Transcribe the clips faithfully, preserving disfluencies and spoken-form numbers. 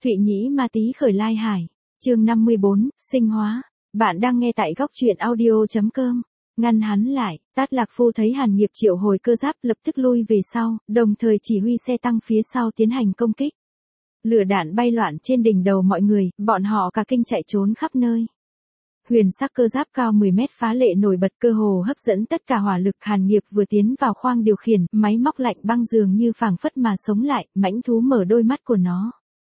Thụy Nhĩ Ma Tý khởi lai hải. Chương năm mươi bốn, sinh hóa. Bạn đang nghe tại góc truyện audio chấm com. Ngăn hắn lại, Tát Lạc Phu thấy Hàn Nghiệp triệu hồi cơ giáp lập tức lui về sau, đồng thời chỉ huy xe tăng phía sau tiến hành công kích. Lửa đạn bay loạn trên đỉnh đầu mọi người, bọn họ cả kinh chạy trốn khắp nơi. Huyền sắc cơ giáp cao mười mét phá lệ nổi bật cơ hồ hấp dẫn tất cả hỏa lực. Hàn Nghiệp vừa tiến vào khoang điều khiển, máy móc lạnh băng dường như phảng phất mà sống lại, mãnh thú mở đôi mắt của nó.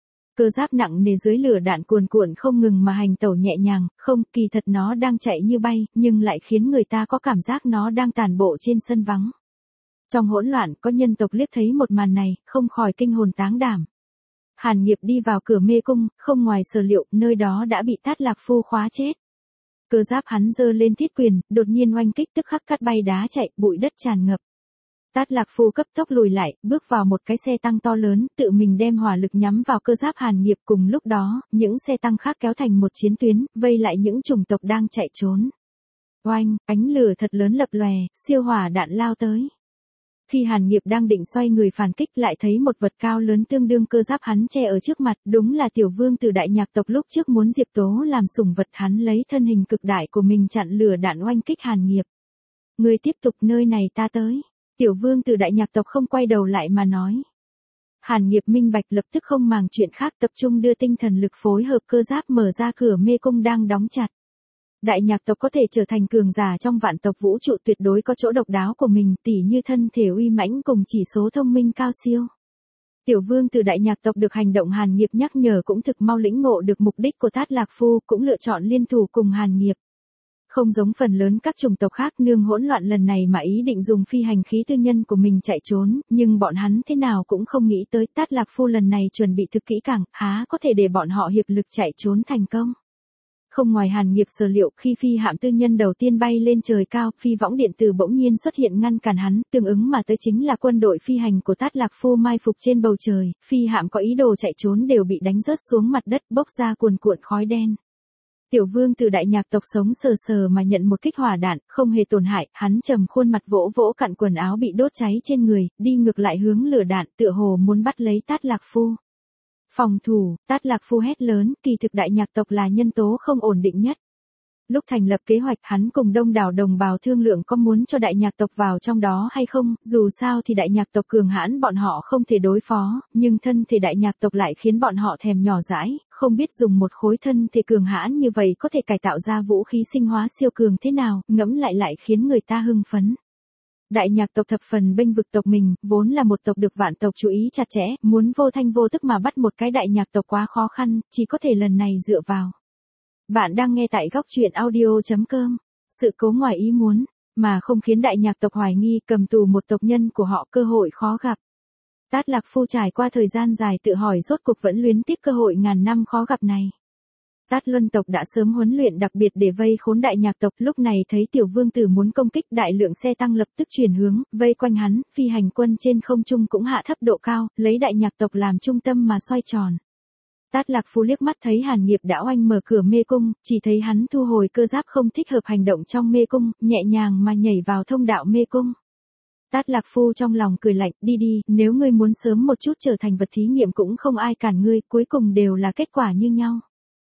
Cơ giáp nặng nề dưới lửa đạn cuồn cuộn không ngừng mà hành tẩu nhẹ nhàng, không, kỳ thật nó đang chạy như bay, nhưng lại khiến người ta có cảm giác nó đang tản bộ trên sân vắng. Trong hỗn loạn, có nhân tộc liếc thấy một màn này, không khỏi kinh hồn táng đảm. Hàn Nghiệp đi vào cửa mê cung, không ngoài sở liệu, nơi đó đã bị Tát Lạc Phu khóa chết. Cơ giáp hắn giơ lên thiết quyền, đột nhiên oanh kích tức khắc cắt bay đá chạy, bụi đất tràn ngập. Tát Lạc Phu cấp tốc lùi lại, bước vào một cái xe tăng to lớn, tự mình đem hỏa lực nhắm vào cơ giáp Hàn Nghiệp. Cùng lúc đó, những xe tăng khác kéo thành một chiến tuyến, vây lại những chủng tộc đang chạy trốn. Oanh, ánh lửa thật lớn lập lòe, siêu hỏa đạn lao tới. Khi Hàn Nghiệp đang định xoay người phản kích lại thấy một vật cao lớn tương đương cơ giáp hắn che ở trước mặt, đúng là tiểu vương từ đại nhạc tộc lúc trước muốn Diệp Tố làm sủng vật, hắn lấy thân hình cực đại của mình chặn lửa đạn oanh kích Hàn Nghiệp. Người tiếp tục, nơi này ta tới. Tiểu vương từ đại nhạc tộc không quay đầu lại mà nói. Hàn Nghiệp minh bạch lập tức không màng chuyện khác, tập trung đưa tinh thần lực phối hợp cơ giáp mở ra cửa mê cung đang đóng chặt. Đại nhạc tộc có thể trở thành cường giả trong vạn tộc vũ trụ, tuyệt đối có chỗ độc đáo của mình, tỉ như thân thể uy mãnh cùng chỉ số thông minh cao siêu. Tiểu vương từ đại nhạc tộc được hành động Hàn Nghiệp nhắc nhở cũng thực mau lĩnh ngộ được mục đích của Tát Lạc Phu, cũng lựa chọn liên thủ cùng Hàn Nghiệp. Không giống phần lớn các chủng tộc khác nương hỗn loạn lần này mà ý định dùng phi hành khí tư nhân của mình chạy trốn, nhưng bọn hắn thế nào cũng không nghĩ tới Tát Lạc Phu lần này chuẩn bị thực kỹ càng, há có thể để bọn họ hiệp lực chạy trốn thành công. Không ngoài Hàn Nghiệp sở liệu, khi phi hạm tư nhân đầu tiên bay lên trời cao, phi võng điện tử bỗng nhiên xuất hiện ngăn cản hắn, tương ứng mà tới chính là quân đội phi hành của Tát Lạc Phu mai phục trên bầu trời, phi hạm có ý đồ chạy trốn đều bị đánh rớt xuống mặt đất, bốc ra cuồn cuộn khói đen. Tiểu vương từ đại nhạc tộc sống sờ sờ mà nhận một kích hỏa đạn, không hề tổn hại, hắn trầm khuôn mặt vỗ vỗ cặn quần áo bị đốt cháy trên người, đi ngược lại hướng lửa đạn, tựa hồ muốn bắt lấy Tát Lạc Phu. Phòng thủ, Tát Lạc Phu hét lớn, kỳ thực đại nhạc tộc là nhân tố không ổn định nhất. Lúc thành lập kế hoạch, hắn cùng đông đảo đồng bào thương lượng có muốn cho đại nhạc tộc vào trong đó hay không, dù sao thì đại nhạc tộc cường hãn bọn họ không thể đối phó, nhưng thân thể đại nhạc tộc lại khiến bọn họ thèm nhỏ dãi, không biết dùng một khối thân thể cường hãn như vậy có thể cải tạo ra vũ khí sinh hóa siêu cường thế nào, ngẫm lại lại khiến người ta hưng phấn. Đại nhạc tộc thập phần bênh vực tộc mình, vốn là một tộc được vạn tộc chú ý chặt chẽ, muốn vô thanh vô tức mà bắt một cái đại nhạc tộc quá khó khăn, chỉ có thể lần này dựa vào. Bạn đang nghe tại góc truyện audio chấm com. Sự cố ngoài ý muốn, mà không khiến đại nhạc tộc hoài nghi, cầm tù một tộc nhân của họ, cơ hội khó gặp. Tát Lạc Phu trải qua thời gian dài tự hỏi rốt cuộc vẫn luyến tiếc cơ hội ngàn năm khó gặp này. Tát Luân tộc đã sớm huấn luyện đặc biệt để vây khốn đại nhạc tộc, lúc này thấy tiểu vương tử muốn công kích, đại lượng xe tăng lập tức chuyển hướng, vây quanh hắn, phi hành quân trên không trung cũng hạ thấp độ cao, lấy đại nhạc tộc làm trung tâm mà xoay tròn. Tát Lạc Phu liếc mắt thấy Hàn Nghiệp đã oanh mở cửa mê cung, chỉ thấy hắn thu hồi cơ giáp không thích hợp hành động trong mê cung, nhẹ nhàng mà nhảy vào thông đạo mê cung. Tát Lạc Phu trong lòng cười lạnh, đi đi, nếu ngươi muốn sớm một chút trở thành vật thí nghiệm cũng không ai cản ngươi, cuối cùng đều là kết quả như nhau.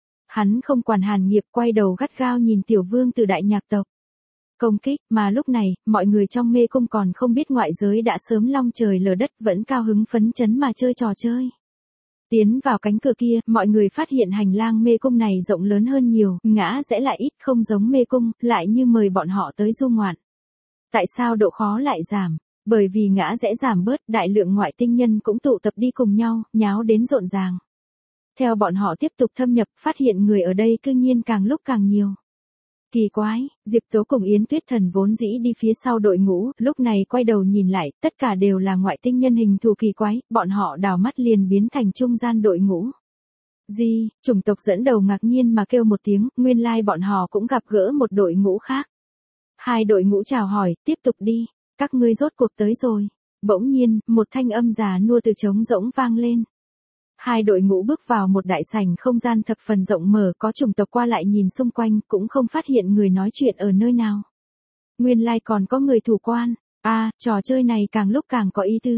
Hắn không quản Hàn Nghiệp, quay đầu gắt gao nhìn tiểu vương từ đại nhạc tộc. Công kích, mà lúc này, mọi người trong mê cung còn không biết ngoại giới đã sớm long trời lở đất, vẫn cao hứng phấn chấn mà chơi trò chơi. Tiến vào cánh cửa kia, mọi người phát hiện hành lang mê cung này rộng lớn hơn nhiều, ngã rẽ lại ít, không giống mê cung, lại như mời bọn họ tới du ngoạn. Tại sao độ khó lại giảm? Bởi vì ngã rẽ giảm bớt, đại lượng ngoại tinh nhân cũng tụ tập đi cùng nhau, nháo đến rộn ràng. Theo bọn họ tiếp tục thâm nhập, phát hiện người ở đây cư nhiên càng lúc càng nhiều. Kỳ quái, Diệp Tố cùng Yến Tuyết Thần vốn dĩ đi phía sau đội ngũ, lúc này quay đầu nhìn lại, tất cả đều là ngoại tinh nhân hình thù kỳ quái, bọn họ đào mắt liền biến thành trung gian đội ngũ. Gì, chủng tộc dẫn đầu ngạc nhiên mà kêu một tiếng, nguyên lai like bọn họ cũng gặp gỡ một đội ngũ khác. Hai đội ngũ chào hỏi, tiếp tục đi, các ngươi rốt cuộc tới rồi. Bỗng nhiên, một thanh âm già nua từ trống rỗng vang lên. Hai đội ngũ bước vào một đại sảnh không gian thập phần rộng mở, có chủng tộc qua lại nhìn xung quanh, cũng không phát hiện người nói chuyện ở nơi nào. Nguyên lai like còn có người thủ quan. À, trò chơi này càng lúc càng có ý tứ.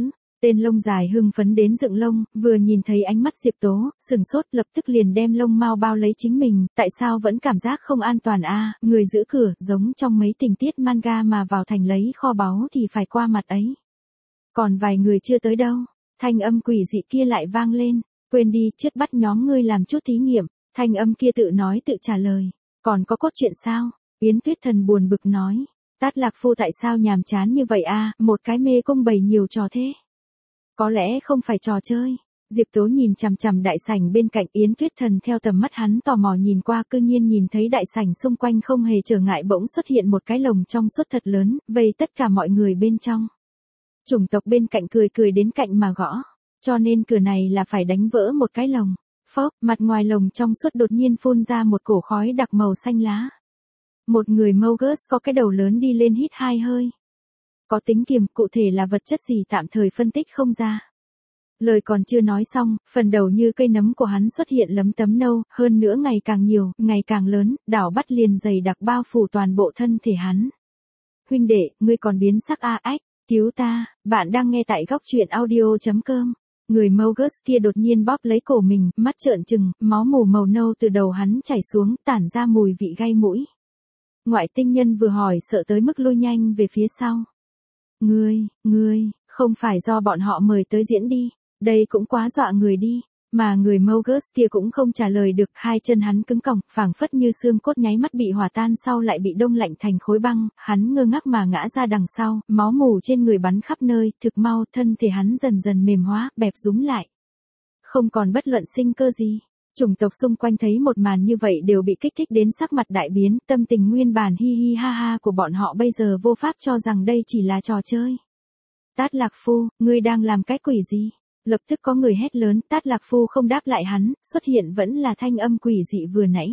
Tên lông dài hưng phấn đến dựng lông, vừa nhìn thấy ánh mắt Diệp Tố, sừng sốt lập tức liền đem lông mau bao lấy chính mình, tại sao vẫn cảm giác không an toàn a, người giữ cửa, giống trong mấy tình tiết manga mà vào thành lấy kho báu thì phải qua mặt ấy. Còn vài người chưa tới đâu, thanh âm quỷ dị kia lại vang lên, quên đi, trước bắt nhóm ngươi làm chút thí nghiệm, thanh âm kia tự nói tự trả lời, còn có cốt truyện sao? Yến Tuyết Thần buồn bực nói, Tát Lạc Phu tại sao nhàm chán như vậy a, một cái mê cung bày nhiều trò thế. Có lẽ không phải trò chơi. Diệp Tố nhìn chằm chằm đại sảnh bên cạnh Yến Tuyết Thần theo tầm mắt hắn tò mò nhìn qua cư nhiên nhìn thấy đại sảnh xung quanh không hề trở ngại bỗng xuất hiện một cái lồng trong suốt thật lớn, vây tất cả mọi người bên trong. Chủng tộc bên cạnh cười cười đến cạnh mà gõ, cho nên cửa này là phải đánh vỡ một cái lồng. Phốc, mặt ngoài lồng trong suốt đột nhiên phun ra một cổ khói đặc màu xanh lá. Một người Mogus có cái đầu lớn đi lên hít hai hơi. Có tính kiềm, cụ thể là vật chất gì tạm thời phân tích không ra. Lời còn chưa nói xong, phần đầu như cây nấm của hắn xuất hiện lấm tấm nâu, hơn nữa ngày càng nhiều, ngày càng lớn, đảo bắt liền dày đặc bao phủ toàn bộ thân thể hắn. Huynh đệ, ngươi còn biến sắc a ách, cứu ta, bạn đang nghe tại góc truyện audio chấm com. Người Mogus kia đột nhiên bóp lấy cổ mình, mắt trợn trừng, máu mù màu nâu từ đầu hắn chảy xuống, tản ra mùi vị gai mũi. Ngoại tinh nhân vừa hỏi sợ tới mức lui nhanh về phía sau. Ngươi, ngươi, không phải do bọn họ mời tới diễn đi, đây cũng quá dọa người đi, mà người Mogus kia cũng không trả lời được, hai chân hắn cứng còng, phảng phất như xương cốt nháy mắt bị hòa tan sau lại bị đông lạnh thành khối băng, hắn ngơ ngác mà ngã ra đằng sau, máu mù trên người bắn khắp nơi, thực mau, thân thể hắn dần dần mềm hóa, bẹp rúm lại. Không còn bất luận sinh cơ gì. Chủng tộc xung quanh thấy một màn như vậy đều bị kích thích đến sắc mặt đại biến, tâm tình nguyên bản hi hi ha ha của bọn họ bây giờ vô pháp cho rằng đây chỉ là trò chơi. Tát Lạc Phu, ngươi đang làm cái quỷ gì? Lập tức có người hét lớn, Tát Lạc Phu không đáp lại hắn, xuất hiện vẫn là thanh âm quỷ dị vừa nãy.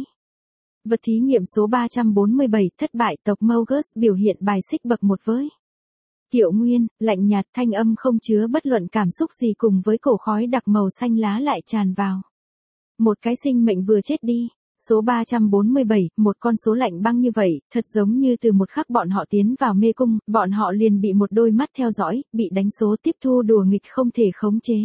Vật thí nghiệm số ba trăm bốn mươi bảy, thất bại, tộc Mogus biểu hiện bài xích bậc một với. Kiệu Nguyên, lạnh nhạt, thanh âm không chứa bất luận cảm xúc gì cùng với cổ khói đặc màu xanh lá lại tràn vào. Một cái sinh mệnh vừa chết đi. Số ba trăm bốn mươi bảy, một con số lạnh băng như vậy, thật giống như từ một khắc bọn họ tiến vào mê cung, bọn họ liền bị một đôi mắt theo dõi, bị đánh số tiếp thu đùa nghịch không thể khống chế.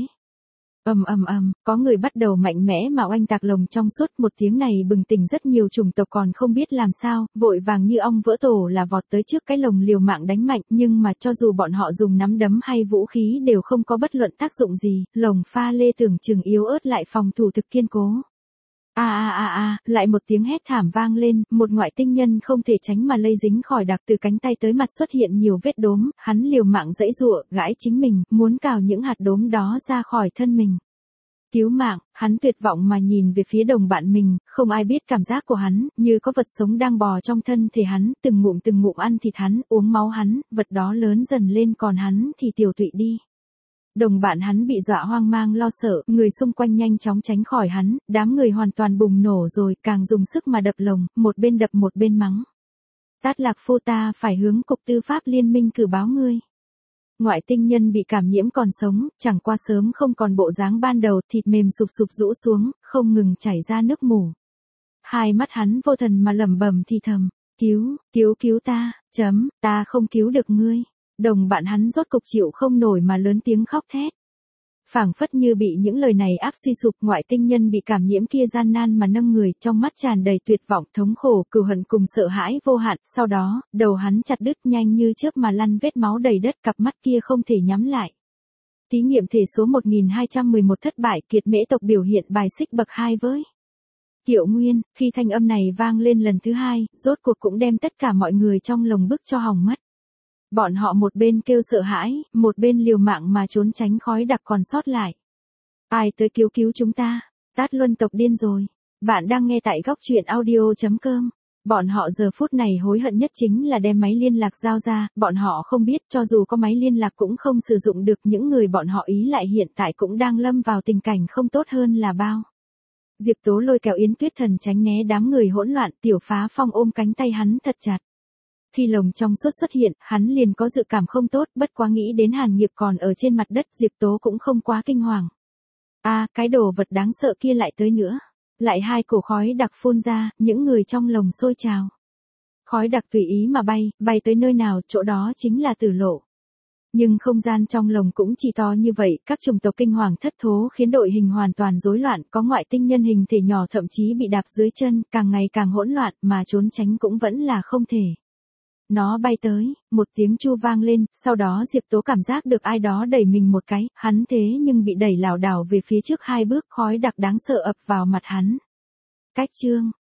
Ầm ầm ầm, có người bắt đầu mạnh mẽ mà oanh tạc lồng trong suốt, một tiếng này bừng tỉnh rất nhiều chủng tộc còn không biết làm sao, vội vàng như ong vỡ tổ là vọt tới trước cái lồng liều mạng đánh mạnh, nhưng mà cho dù bọn họ dùng nắm đấm hay vũ khí đều không có bất luận tác dụng gì, lồng pha lê tưởng chừng yếu ớt lại phòng thủ thực kiên cố. A a a a, lại một tiếng hét thảm vang lên, một ngoại tinh nhân không thể tránh mà lây dính khỏi đặc từ cánh tay tới mặt xuất hiện nhiều vết đốm, hắn liều mạng giãy giụa, gãi chính mình, muốn cào những hạt đốm đó ra khỏi thân mình. Cứu mạng, hắn tuyệt vọng mà nhìn về phía đồng bạn mình, không ai biết cảm giác của hắn, như có vật sống đang bò trong thân thể hắn, từng ngụm từng ngụm ăn thịt hắn, uống máu hắn, vật đó lớn dần lên còn hắn thì tiểu tụy đi. Đồng bạn hắn bị dọa hoang mang lo sợ, người xung quanh nhanh chóng tránh khỏi hắn, đám người hoàn toàn bùng nổ rồi, càng dùng sức mà đập lồng, một bên đập một bên mắng. Tát Lạc Phu, ta phải hướng cục tư pháp liên minh cử báo ngươi. Ngoại tinh nhân bị cảm nhiễm còn sống, chẳng qua sớm không còn bộ dáng ban đầu, thịt mềm sụp sụp rũ xuống, không ngừng chảy ra nước mủ. Hai mắt hắn vô thần mà lẩm bẩm thì thầm, cứu, cứu cứu ta, chấm, ta không cứu được ngươi. Đồng bạn hắn rốt cục chịu không nổi mà lớn tiếng khóc thét. Phảng phất như bị những lời này áp suy sụp, ngoại tinh nhân bị cảm nhiễm kia gian nan mà nâng người, trong mắt tràn đầy tuyệt vọng, thống khổ, cừu hận cùng sợ hãi vô hạn, sau đó, đầu hắn chặt đứt nhanh như chớp mà lăn vết máu đầy đất, cặp mắt kia không thể nhắm lại. Thí nghiệm thể số một nghìn hai trăm mười một thất bại, kiệt mễ tộc biểu hiện bài xích bậc hai với. Kiệu Nguyên, khi thanh âm này vang lên lần thứ hai, rốt cuộc cũng đem tất cả mọi người trong lồng bức cho hỏng mất. Bọn họ một bên kêu sợ hãi, một bên liều mạng mà trốn tránh khói đặc còn sót lại. Ai tới cứu cứu chúng ta? Tát Luân tộc điên rồi. Bạn đang nghe tại góc truyện audio chấm com. Bọn họ giờ phút này hối hận nhất chính là đem máy liên lạc giao ra, bọn họ không biết cho dù có máy liên lạc cũng không sử dụng được, những người bọn họ ý lại hiện tại cũng đang lâm vào tình cảnh không tốt hơn là bao. Diệp Tố lôi kéo Yến Tuyết Thần tránh né đám người hỗn loạn, Tiểu Phá Phong ôm cánh tay hắn thật chặt. Khi lồng trong suốt xuất hiện, hắn liền có dự cảm không tốt, bất quá nghĩ đến Hàn Nghiệp còn ở trên mặt đất, Diệp Tố cũng không quá kinh hoàng. A, à, cái đồ vật đáng sợ kia lại tới nữa. Lại hai cổ khói đặc phun ra, những người trong lồng sôi trào. Khói đặc tùy ý mà bay, bay tới nơi nào, chỗ đó chính là tử lộ. Nhưng không gian trong lồng cũng chỉ to như vậy, các chủng tộc kinh hoàng thất thố khiến đội hình hoàn toàn rối loạn, có ngoại tinh nhân hình thể nhỏ thậm chí bị đạp dưới chân, càng ngày càng hỗn loạn, mà trốn tránh cũng vẫn là không thể. Nó bay tới, một tiếng chu vang lên, sau đó Diệp Tố cảm giác được ai đó đẩy mình một cái, hắn thế nhưng bị đẩy lảo đảo về phía trước hai bước, khói đặc đáng sợ ập vào mặt hắn. Cách chương,